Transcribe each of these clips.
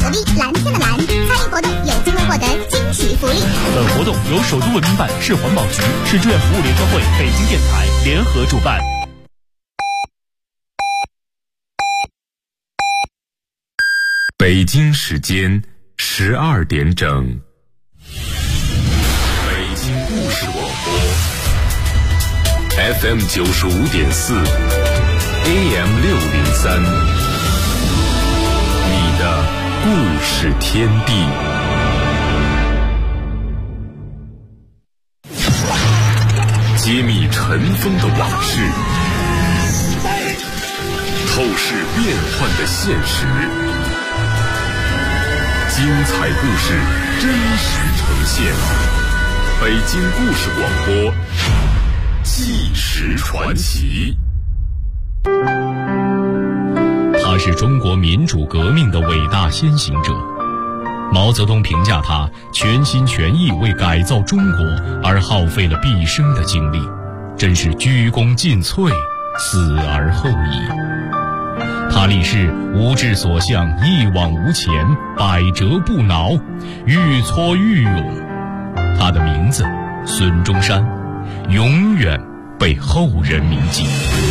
福利，蓝天的蓝，参与活动有机会获得惊喜福利。 本活动由首都文明办、市环保局、市志愿服务联合会、北京电台联合主办。 北京时间12点整，北京故事广播 FM 95.4 AM 603，你的故事天地。揭秘尘封的往事，透视变幻的现实，精彩故事真实呈现。北京故事广播，纪实传奇。 他是中国民主革命的伟大先行者。毛泽东评价他全心全意为改造中国而耗费了毕生的精力，真是鞠躬尽瘁，死而后已。他立誓无志所向，一往无前，百折不挠，愈挫愈勇。他的名字孙中山，永远被后人铭记。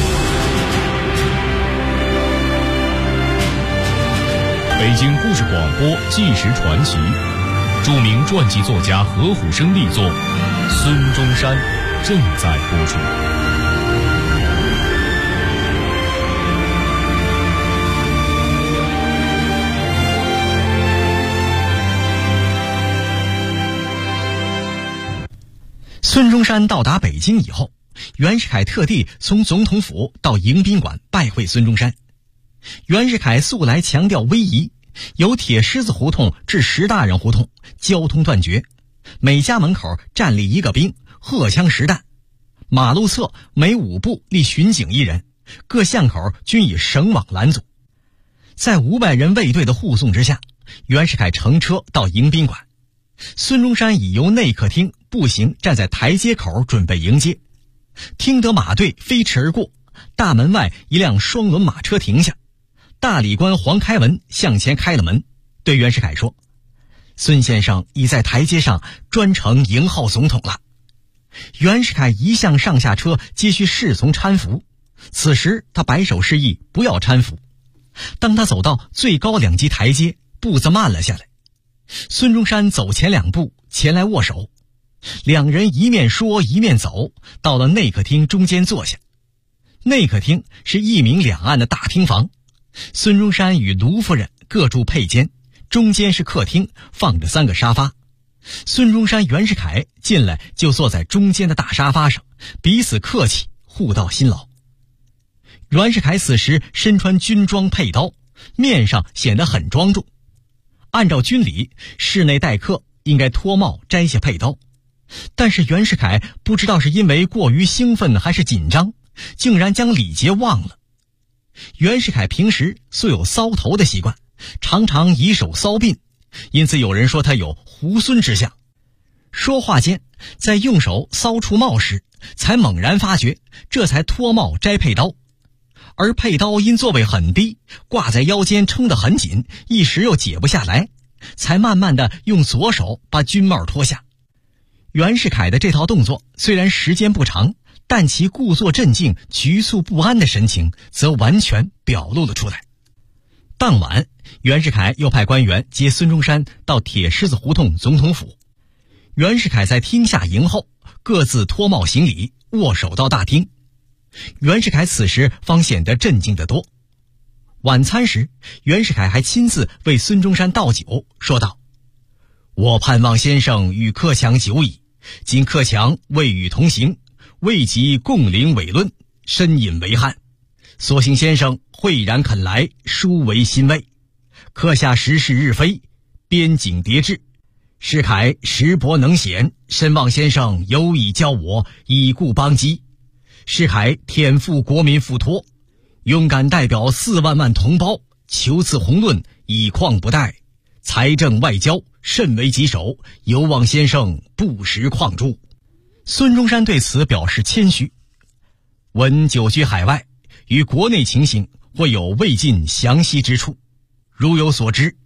北京故事广播纪实传奇，著名传记作家何虎生力作《孙中山》正在播出。 孙中山到达北京以后，袁世凯特地从总统府到迎宾馆拜会孙中山。袁世凯素来强调威仪，由铁狮子胡同至石大人胡同交通断绝，每家门口站立一个兵，荷枪实弹，马路侧每5步立巡警1人，各巷口均以绳网拦阻。在500人卫队的护送之下，袁世凯乘车到迎宾馆。孙中山已由内客厅步行站在台阶口准备迎接，听得马队飞驰而过，大门外一辆双轮马车停下，大理官黄开文向前开了门，对袁世凯说：“孙先生已在台阶上专程迎候总统了。”袁世凯一向上下车皆需侍从搀扶，此时他摆手示意不要搀扶。当他走到最高2级台阶，步子慢了下来。孙中山走前2步前来握手，两人一面说一面走，到了内客厅中间坐下。内客厅是1明2暗的大厅房，孙中山与卢夫人各住配间，中间是客厅，放着3个沙发。孙中山、袁世凯进来就坐在中间的大沙发上，彼此客气，互道辛劳。袁世凯此时身穿军装佩刀，面上显得很庄重。按照军礼，室内待客应该脱帽摘下佩刀，但是袁世凯不知道是因为过于兴奋还是紧张，竟然将礼节忘了。袁世凯平时素有搔头的习惯，常常以手搔鬓，因此有人说他有猢狲之相。说话间，在用手搔出帽时，才猛然发觉，这才脱帽摘佩刀。而佩刀因座位很低，挂在腰间撑得很紧，一时又解不下来，才慢慢地用左手把军帽脱下。袁世凯的这套动作虽然时间不长，但其故作镇静、局促不安的神情则完全表露了出来。当晚，袁世凯又派官员接孙中山到铁狮子胡同总统府。袁世凯在厅下迎候，各自脱帽行礼，握手到大厅。袁世凯此时方显得镇静得多。晚餐时，袁世凯还亲自为孙中山倒酒，说道：“我盼望先生与克强久矣，今克强未与同行，未及共领伟论，深引为憾。所幸先生慧然肯来，殊为欣慰。克下时势日非，边境迭至，世凯识博能显，深望先生有以教我，以固邦基。世凯天负国民付托，勇敢代表4万万同胞，求赐宏论，以况不怠，财政外交甚为棘手，有望先生不时况注。”孙中山对此表示谦虚，闻久居海外，与国内情形或有未尽详细之处，如有所知，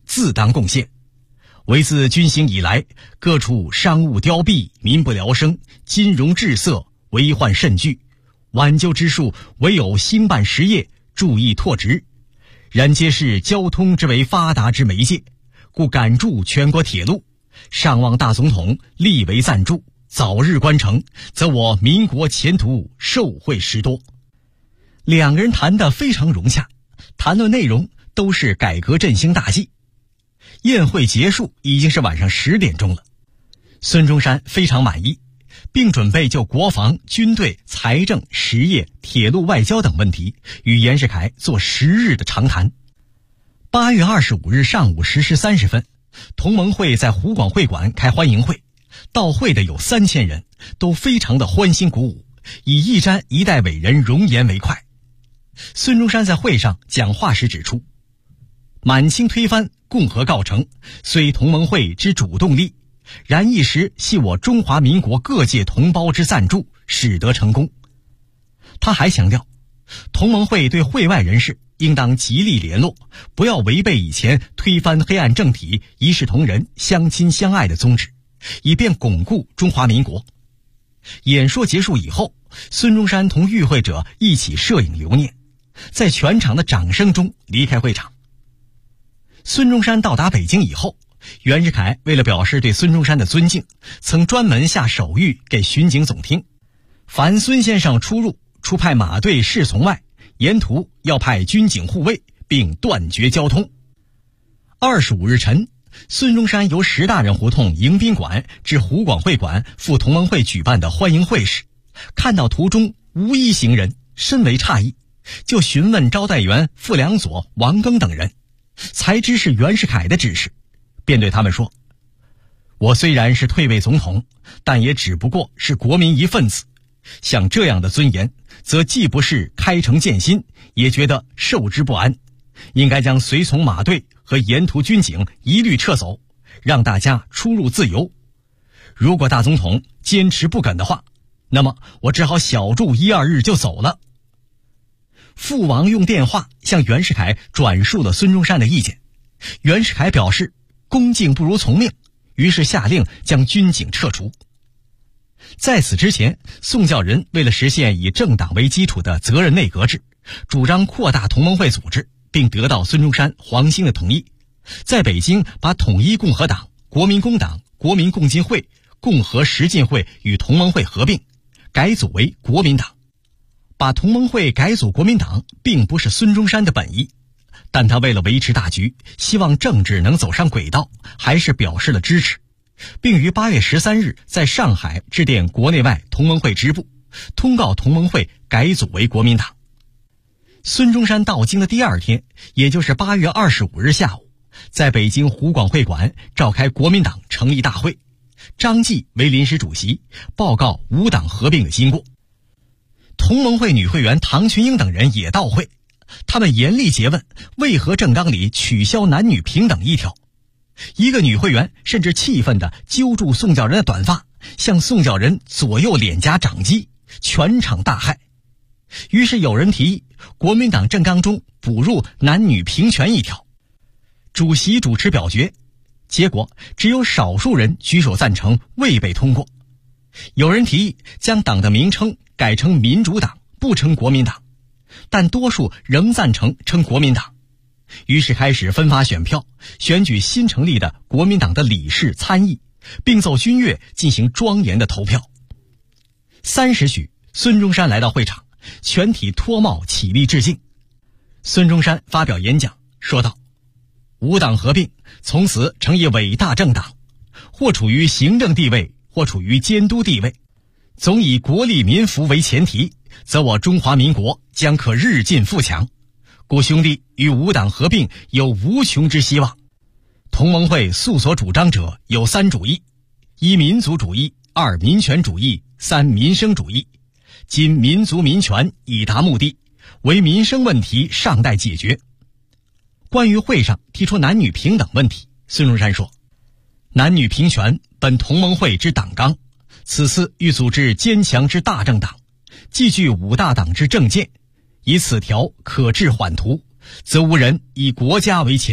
自当贡献。唯自军兴以来，各处商务凋敝，民不聊生，金融滞塞，危患甚巨。挽救之术，唯有兴办实业，注意拓殖。然皆是交通之为发达之媒介，故赶筑全国铁路，上望大总统力为赞助，早日关成，则我民国前途受惠实多。两个人谈得非常融洽，谈论内容都是改革振兴大计。宴会结束已经是晚上10点钟了，孙中山非常满意，并准备就国防、军队、财政、实业、铁路、外交等问题与袁世凯做10日的长谈。8月25日上午10时30分，同盟会在湖广会馆开欢迎会，到会的有3000人，都非常的欢欣鼓舞，以一瞻一代伟人容颜为快。孙中山在会上讲话时指出，满清推翻，共和告成，虽同盟会之主动力，然一时系我中华民国各界同胞之赞助，使得成功。他还强调，同盟会对会外人士应当极力联络，不要违背以前推翻黑暗政体、一视同仁、相亲相爱的宗旨，以便巩固中华民国。演说结束以后，孙中山同与会者一起摄影留念，在全场的掌声中离开会场。孙中山到达北京以后，袁世凯为了表示对孙中山的尊敬，曾专门下手谕给巡警总厅，凡孙先生出入，除派马队侍从外，沿途要派军警护卫，并断绝交通。25日晨，孙中山由10大人胡同迎宾馆至湖广会馆赴同盟会举办的欢迎会时，看到途中无一行人，深为诧异，就询问招待员傅良佐、王庚等人，才知是袁世凯的指示，便对他们说，我虽然是退位总统，但也只不过是国民一份子，像这样的尊严，则既不是开诚建心，也觉得受之不安，应该将随从马队和沿途军警一律撤走，让大家出入自由。如果大总统坚持不肯的话，那么我只好小住1、2日就走了。父王用电话向袁世凯转述了孙中山的意见，袁世凯表示恭敬不如从命，于是下令将军警撤除。在此之前，宋教仁为了实现以政党为基础的责任内阁制，主张扩大同盟会组织，并得到孙中山、黄兴的同意，在北京把统一共和党、国民工党、国民共进会、共和实进会与同盟会合并，改组为国民党。把同盟会改组国民党并不是孙中山的本意，但他为了维持大局，希望政治能走上轨道，还是表示了支持，并于8月13日在上海致电国内外同盟会支部，通告同盟会改组为国民党。孙中山到京的第2天，也就是8月25日下午，在北京湖广会馆召开国民党成立大会，张继为临时主席，报告5党合并的经过。同盟会女会员唐群英等人也到会，他们严厉诘问为何政纲里取消男女平等一条。一个女会员甚至气愤地揪住宋教仁的短发，向宋教仁左右脸颊掌击，全场大骇。于是有人提议国民党政纲中补入男女平权一条，主席主持表决，结果只有少数人举手赞成，未被通过。有人提议将党的名称改成民主党，不称国民党，但多数仍赞成称国民党。于是开始分发选票，选举新成立的国民党的理事、参议，并奏军乐进行庄严的投票。3时许，孙中山来到会场，全体脱帽起立致敬。孙中山发表演讲说道：5党合并，从此成一伟大政党，或处于行政地位，或处于监督地位，总以国利民福为前提，则我中华民国将可日进富强。故兄弟与5党合并有无穷之希望。同盟会素所主张者有3主义：1民族主义，2民权主义，3民生主义。今民族民权已达目的，唯民生问题尚待解决。关于会上提出男女平等问题，孙中山说：男女平权本同盟会之党纲，此次欲组织坚强之大政党，既具5大党之政见，以此条可治缓图，则无人以国家为前提，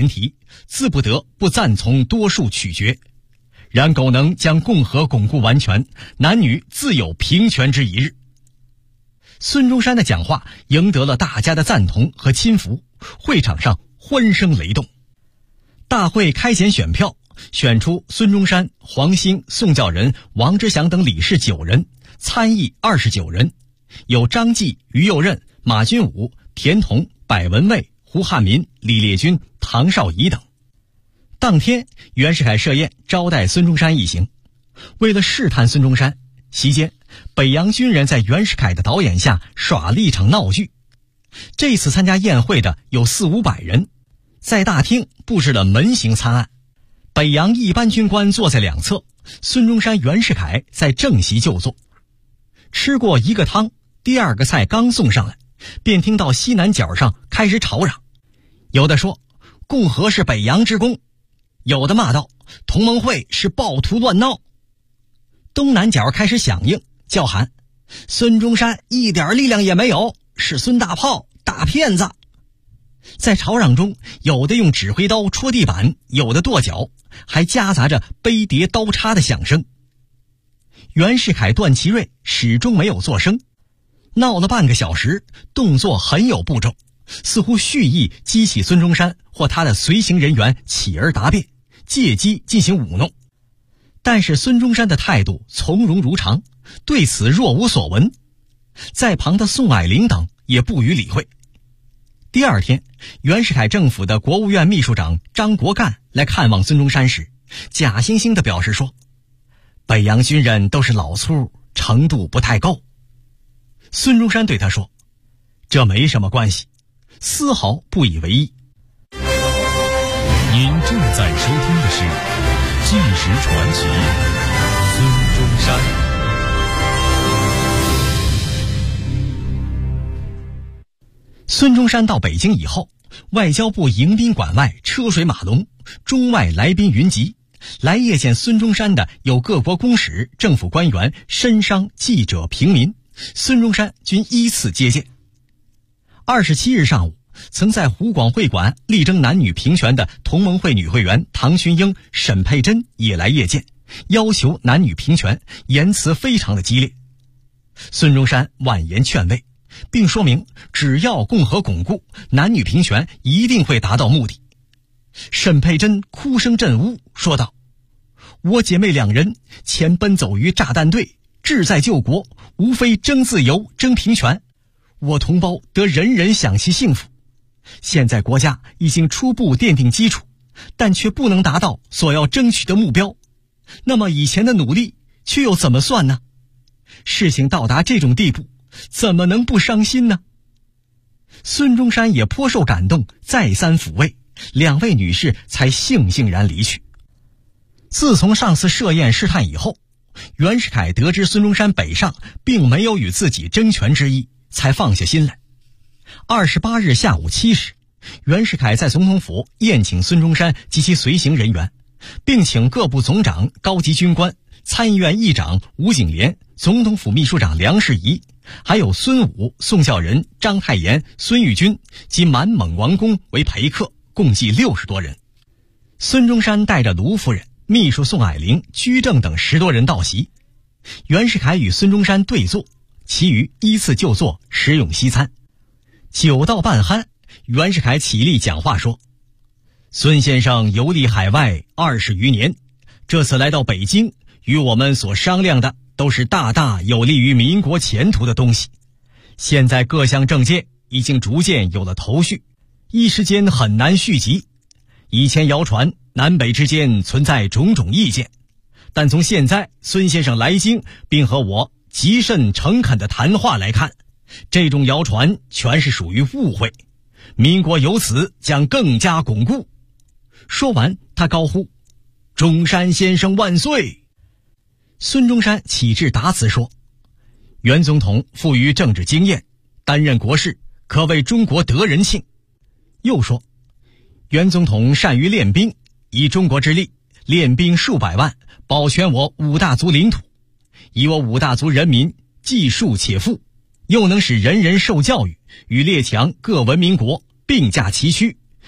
自不得不赞从多数取决。然苟能将共和巩固完全，男女自有平权之一日。孙中山的讲话赢得了大家的赞同和亲服，会场上欢声雷动。大会开选选票，选出孙中山、黄兴、宋教仁、王之祥等理事9人，参议29人，有张继、于右任、马君武、田同、柏文蔚、胡汉民、李烈钧、唐绍仪等。当天，袁世凯设宴招待孙中山一行。为了试探孙中山，席间北洋军人在袁世凯的导演下耍了一场闹剧。这次参加宴会的有400-500人，在大厅布置了门形参案，北洋一般军官坐在两侧，孙中山、袁世凯在正席就坐。吃过一个汤，第二个菜刚送上来，便听到西南角上开始吵嚷，有的说共和是北洋之功，有的骂道同盟会是暴徒乱闹。东南角开始响应叫喊，孙中山一点力量也没有，是孙大炮大骗子。在吵嚷中，有的用指挥刀戳地板，有的跺脚，还夹杂着杯碟刀叉的响声。袁世凯、段祺瑞始终没有作声，闹了半个小时，动作很有步骤，似乎蓄意激起孙中山或他的随行人员起而答辩，借机进行舞弄。但是孙中山的态度从容如常，对此若无所闻。在旁的宋霭龄等也不予理会。第二天，袁世凯政府的国务院秘书长张国干来看望孙中山时，假惺惺地表示说，北洋军人都是老粗，程度不太够。孙中山对他说，这没什么关系，丝毫不以为意。 您正在收听的是《纪实传奇》，孙中山。 孙中山到北京以后，外交部迎宾馆外车水马龙，中外来宾云集。来谒见孙中山的有各国公使、政府官员、绅商、记者、平民，孙中山均依次接见。27日上午，曾在湖广会馆力争男女平权的同盟会女会员唐群英、沈佩珍也来谒见，要求男女平权，言辞非常的激烈。孙中山婉言劝慰，并说明只要共和巩固，男女平权一定会达到目的。沈佩珍哭声震屋，说道，我姐妹2人前奔走于炸弹队，志在救国，无非争自由、争平权，我同胞得人人享其幸福。现在国家已经初步奠定基础，但却不能达到所要争取的目标，那么以前的努力却又怎么算呢？事情到达这种地步，怎么能不伤心呢？孙中山也颇受感动，再三抚慰，2位女士才悻悻然离去。自从上次设宴试探以后，袁世凯得知孙中山北上并没有与自己争权之意，才放下心来。28日下午7时，袁世凯在总统府宴请孙中山及其随行人员，并请各部总长、高级军官、参议院议长吴景莲、总统府秘书长梁士仪，还有孙武、宋教仁、章太炎、孙玉军及满蒙王公为陪客，共计60多人。孙中山带着卢夫人、秘书宋霭龄、居正等10多人到席。袁世凯与孙中山对坐，其余依次就坐，食用西餐。酒到半酣，袁世凯起立讲话说，孙先生游历海外20余年，这次来到北京，与我们所商量的都是大大有利于民国前途的东西。现在各项政见已经逐渐有了头绪，一时间很难续集。以前谣传南北之间存在种种意见，但从现在孙先生来京并和我极甚诚恳的谈话来看，这种谣传全是属于误会，民国由此将更加巩固。说完，他高呼，中山先生万岁。孙中山启致答词说，袁总统富于政治经验，担任国事可谓中国德人庆。又说，袁总统善于练兵，以中国之力练兵数百万，保全我5大族领土，以我5大族人民既庶且富，又能使人人受教育，与列强各文明国并驾齐驱，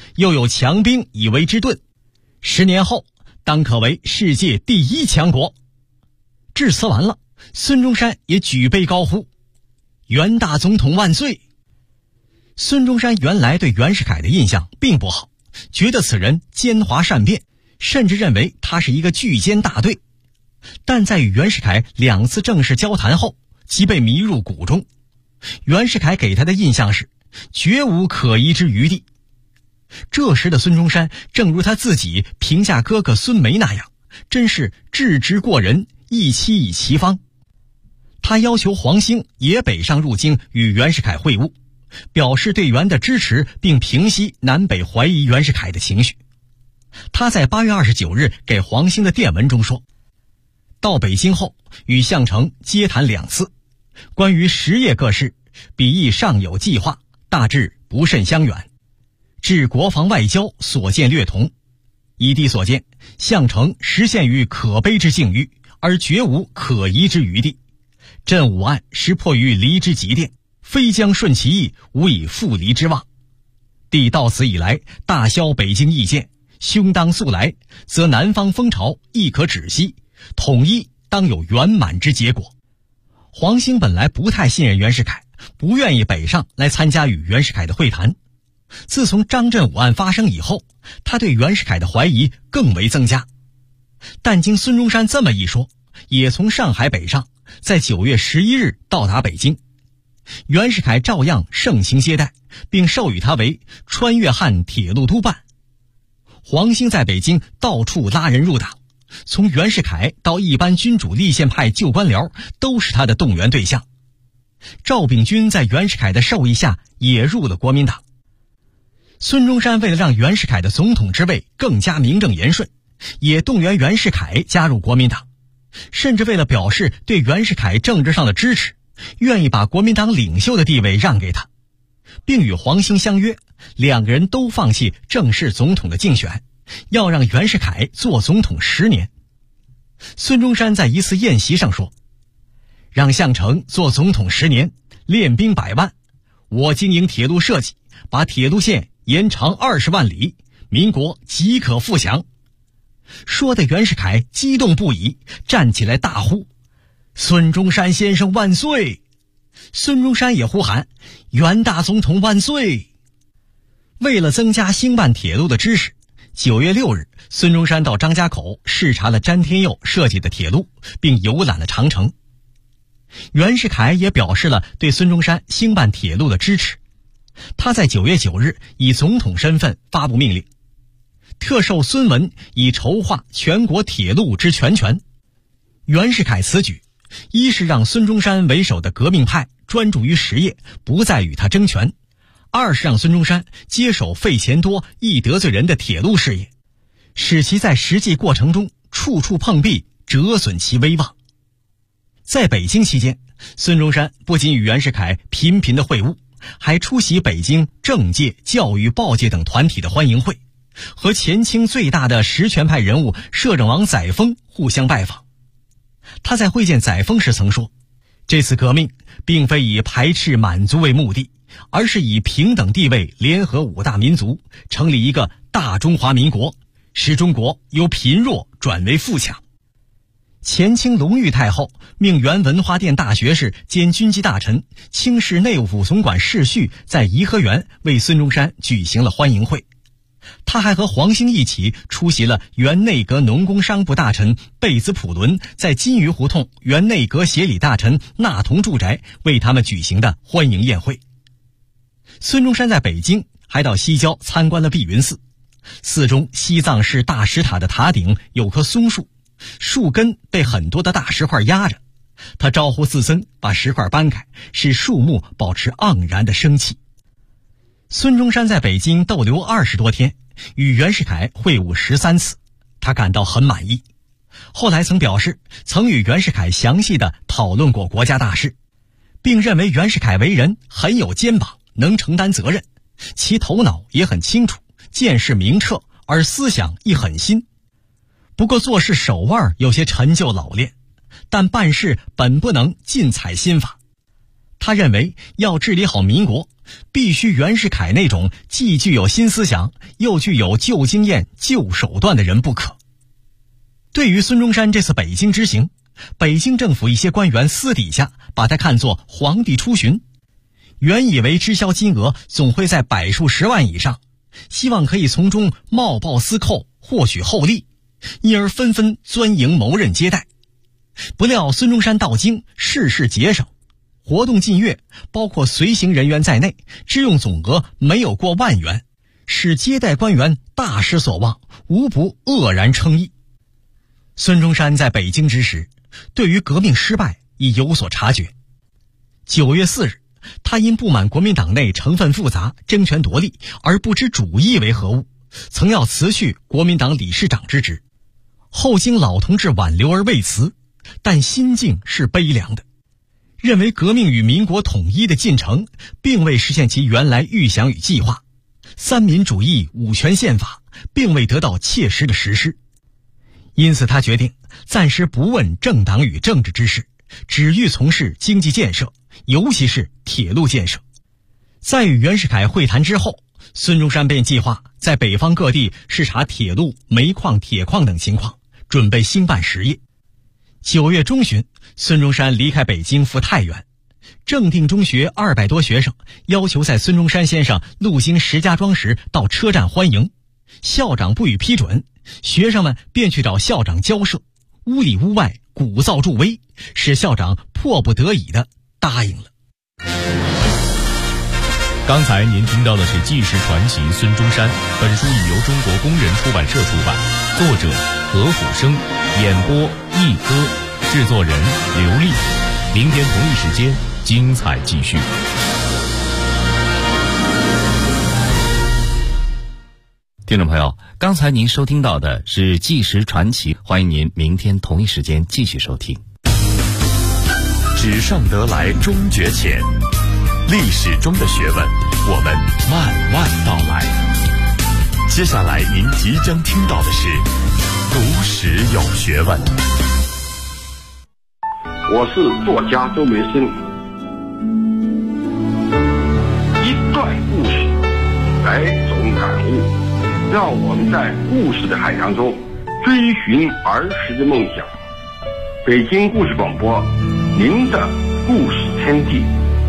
又有强兵以为之盾，10年后当可为世界第1强国。致辞完了，孙中山也举杯高呼：袁大总统万岁！孙中山原来对袁世凯的印象并不好，觉得此人奸猾善变，甚至认为他是一个巨奸大对。但在与袁世凯2次正式交谈后，即被迷入谷中。袁世凯给他的印象是绝无可疑之余地。这时的孙中山正如他自己评价哥哥孙眉那样，真是智之过人，一期以其方。他要求黄兴也北上入京与袁世凯会晤，表示对袁的支持，并平息南北怀疑袁世凯的情绪。他在8月29日给黄兴的电文中说，到北京后与项城接谈2次，关于实业各事，彼亦尚有计划，大致不甚相远。至国防外交所见略同，以弟所见，项城实现于可悲之境遇，而绝无可疑之余地。朕5案实迫于离之极点，非将顺其意，无以复离之望。帝到此以来，大消北京意见，兄当速来，则南方风潮亦可止息，统一当有圆满之结果。黄兴本来不太信任袁世凯，不愿意北上来参加与袁世凯的会谈。自从张振武案发生以后，他对袁世凯的怀疑更为增加。但经孙中山这么一说，也从上海北上，在9月11日到达北京。袁世凯照样盛情接待，并授予他为川粤汉铁路督办。黄兴在北京到处拉人入党，从袁世凯到一般君主立宪派旧官僚都是他的动员对象。赵秉钧在袁世凯的授意下也入了国民党。孙中山为了让袁世凯的总统之位更加名正言顺，也动员袁世凯加入国民党，甚至为了表示对袁世凯政治上的支持，愿意把国民党领袖的地位让给他，并与黄兴相约，2个人都放弃正式总统的竞选，要让袁世凯做总统10年。孙中山在一次宴席上说，让项城做总统10年，练兵100万，我经营铁路设计，把铁路线延长20万里，民国即可富强。说的袁世凯激动不已，站起来大呼，孙中山先生万岁！孙中山也呼喊，袁大总统万岁！为了增加兴办铁路的知识，9月6日，孙中山到张家口视察了詹天佑设计的铁路，并游览了长城。袁世凯也表示了对孙中山兴办铁路的支持。他在9月9日以总统身份发布命令，特授孙文以筹划全国铁路之全权。袁世凯此举，一是让孙中山为首的革命派专注于实业，不再与他争权；二是让孙中山接手费钱多易得罪人的铁路事业，使其在实际过程中处处碰壁，折损其威望。在北京期间，孙中山不仅与袁世凯频频的会晤，还出席北京政界、教育、报界等团体的欢迎会，和前清最大的实权派人物摄政王载沣互相拜访。他在会见载沣时曾说，这次革命并非以排斥满族为目的，而是以平等地位联合5大民族，成立一个大中华民国，使中国由贫弱转为富强。前清隆裕太后命原文化殿大学士兼军机大臣、清室内务府总管世绪在颐和园为孙中山举行了欢迎会。他还和黄兴一起出席了原内阁农工商部大臣贝兹普伦在金鱼胡同原内阁协理大臣纳同住宅为他们举行的欢迎宴会。孙中山在北京还到西郊参观了碧云寺，寺中西藏式大石塔的塔顶有棵松树，树根被很多的大石块压着，他招呼寺僧把石块搬开，使树木保持盎然的生气。孙中山在北京逗留20多天，与袁世凯会晤13次，他感到很满意。后来曾表示，曾与袁世凯详细地讨论过国家大事，并认为袁世凯为人很有肩膀，能承担责任，其头脑也很清楚，见识明澈，而思想亦很新。不过做事手腕有些陈旧老练，但办事本不能尽采新法。 他认为要治理好民国，必须袁世凯那种既具有新思想又具有旧经验旧手段的人不可。对于孙中山这次北京之行，北京政府一些官员私底下把他看作皇帝出巡，原以为知销金额总会在百数十万以上，希望可以从中冒报私寇，获取厚利，因而纷纷钻营谋任接待。不料孙中山到京，事事节省，活动近月，包括随行人员在内，支用总额没有过10000元，使接待官员大失所望，无不愕然称异。孙中山在北京之时，对于革命失败已有所察觉。9月4日，他因不满国民党内成分复杂，争权夺利，而不知主义为何物，曾要辞去国民党理事长之职。后经老同志挽留而未辞，但心境是悲凉的，认为革命与民国统一的进程并未实现其原来预想与计划，三民主义五权宪法并未得到切实的实施。因此他决定暂时不问政党与政治之事，只欲从事经济建设，尤其是铁路建设。在与袁世凯会谈之后，孙中山便计划在北方各地视察铁路、煤矿、铁矿等情况，准备兴办实业。9月中旬，孙中山离开北京赴太原，正定中学200多学生要求在孙中山先生路经石家庄时到车站欢迎，校长不予批准，学生们便去找校长交涉，屋里屋外鼓噪助威，使校长迫不得已地答应了。 刚才您听到的是纪实传奇孙中山，本书已由中国工人出版社出版，作者何虎生，演播一哥，制作人刘丽。明天同一时间精彩继续。 听众朋友，刚才您收听到的是纪实传奇，欢迎您明天同一时间继续收听。 纸上得来终觉浅，历史中的学问，我们慢慢道来。接下来您即将听到的是读史有学问。 我是作家周梅生。一段故事，百种感悟，让我们在故事的海洋中追寻儿时的梦想。北京故事广播，您的故事天地。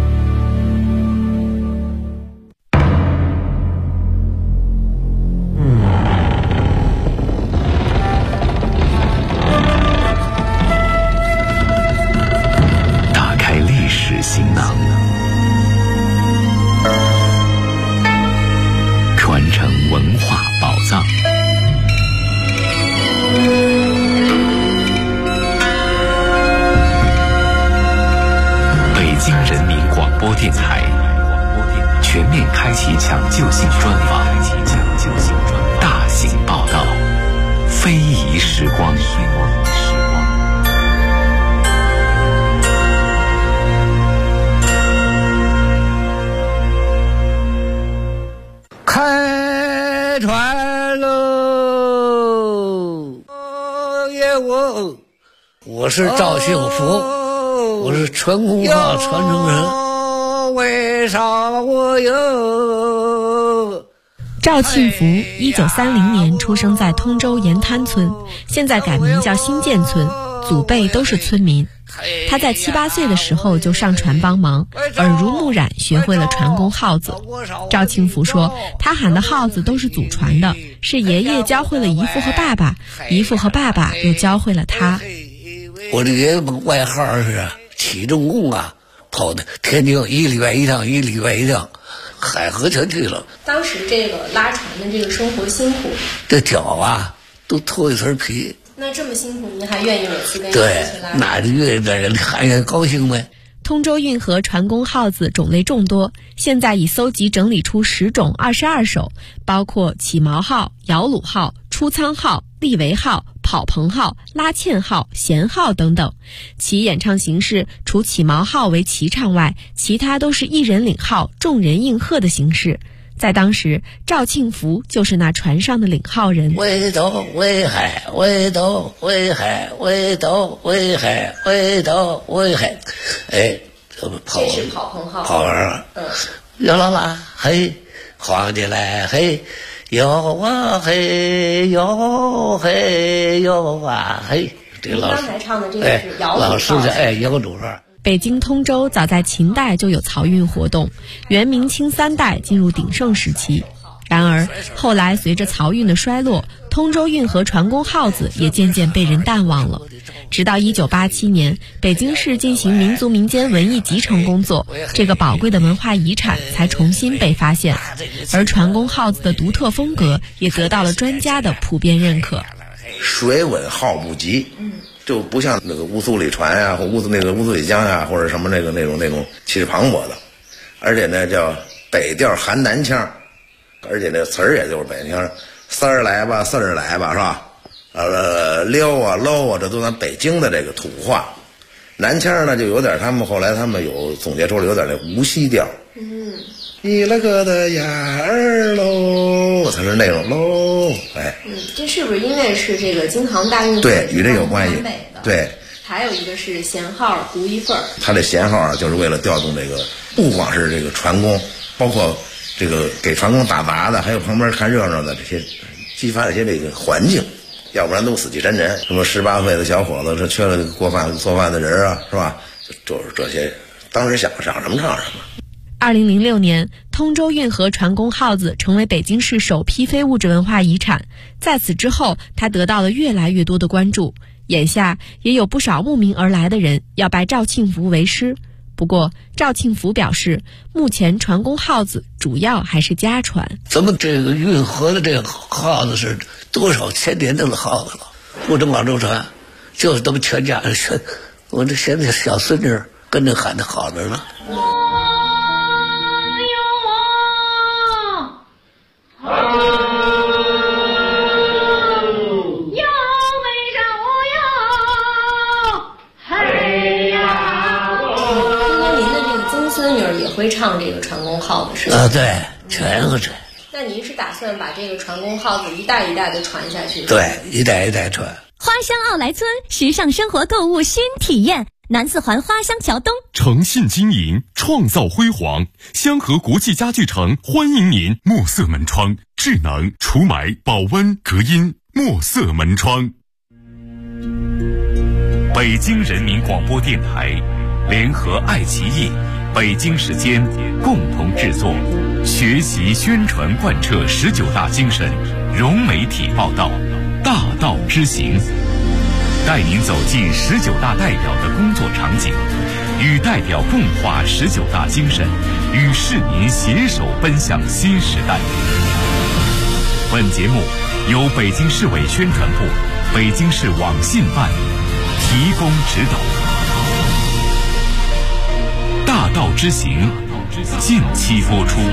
打开历史行囊，传承文化宝藏。北京人民广播电台全面开启抢救性专访，大型报道，非遗时光。 开船喽！我是赵幸福，我是传功话传承人。为啥我有？ 赵庆福1930年出生在通州沿滩村，现在改名叫新建村，祖辈都是村民。他在7、8岁的时候就上船帮忙，耳濡目染学会了传功号子。赵庆福说，他喊的号子都是祖传的，是爷爷教会了姨父和爸爸，姨父和爸爸又教会了他。 我的爷爷外号是起重工啊，跑的天津1礼拜1趟，1礼拜1趟，海河全去了。 当时这个拉船的这个生活辛苦， 这脚啊都脱一层皮。 那这么辛苦，您还愿意每次跟对，那就愿意在人看见高兴呗。 通州运河船工号子种类众多，现在已搜集整理出10种22首，包括起锚号、摇橹号、出舱号、立桅号、跑棚号、拉纤号、弦号等等。其演唱形式除起锚号为齐唱外，其他都是一人领号，众人应和的形式。在当时，赵庆福就是那船上的领号人。 围斗围海，围斗围海，围斗围海，围斗围海。哎， 这是跑棚号。跑完哟啦啦嘿，皇帝来嘿，哟啊嘿，哟嘿哟啊嘿。这个刚才唱的这个是摇老师的摇橹号。 北京通州早在秦代就有漕运活动，元明清3代进入鼎盛时期。然而后来随着漕运的衰落，通州运河船工号子也渐渐被人淡忘了。直到1987年，北京市进行民族民间文艺集成工作，这个宝贵的文化遗产才重新被发现，而船工号子的独特风格也得到了专家的普遍认可。 水稳号不急，就不像那个乌苏里船啊，或乌苏里江啊，或者什么那种气势磅礴的，而且呢叫北调含南腔，而且那词儿也就是北腔，三儿来吧，四儿来吧，是吧？溜啊搂啊，这都咱北京的这个土话。南腔呢就有点，后来他们有总结出来有点那无锡调。你了个的呀儿喽，才是那种喽， 这是不是因为是这个京杭大运河？ 对，与这有关系。对， 还有一个是弦号独一份儿。 它这弦号啊，就是为了调动这个，不光是这个船工，包括这个给船工打杂的，还有旁边看热闹的这些，激发一些这个环境，要不然都死气沉沉。什么18岁的小伙子，这缺了做饭的人啊，是吧？就是这些，当时想什么唱什么。 2006年，通州运河船工号子成为北京市首批非物质文化遗产。在此之后，它得到了越来越多的关注。眼下也有不少慕名而来的人要拜赵庆福为师。不过，赵庆福表示，目前船工号子主要还是家传。 咱们这个运河的这个号子是多少千年的号子了，不止广州船，就是咱们全家人，我这现在小孙女跟着喊的好着呢。 会唱这个船工号子是吧？ 对，全会这。 那您是打算把这个船工号子一代一代的传下去？ 对，一代一代传。 花乡奥莱村时尚生活购物新体验，南四环花乡桥东， 诚信经营，创造辉煌。香河国际家具城欢迎您。墨色门窗，智能除霾、保温、隔音。墨色门窗。北京人民广播电台联合爱奇艺、北京时间共同制作，学习宣传贯彻19大精神，融媒体报道，大道之行，带您走进19大代表的工作场景，与代表共话19大精神，与市民携手奔向新时代。本节目由北京市委宣传部、北京市网信办提供指导。大道之行，近期播出。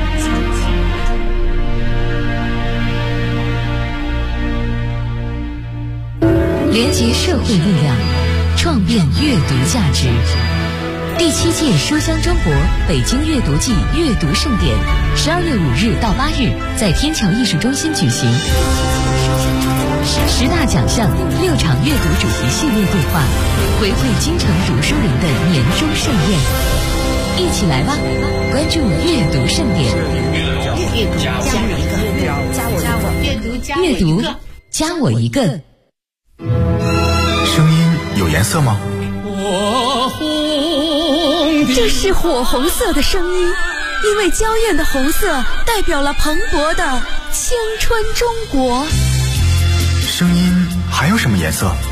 联结社会力量，创变阅读价值。第7届书香中国北京阅读季阅读盛典，12月5日到8日在天桥艺术中心举行。10大奖项，6场阅读主题系列对话，回馈京城读书人的年终盛宴。一起来吧！关注阅读盛典，阅读加我一个。 声音有颜色吗？ 这是火红色的声音，因为娇艳的红色代表了蓬勃的青春中国。 声音还有什么颜色？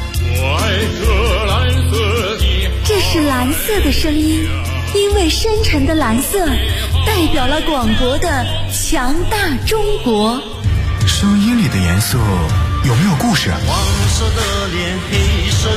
这是蓝色的声音，因为深沉的蓝色代表了广博的强大中国。 声音里的颜色有没有故事？黄色的脸，黑色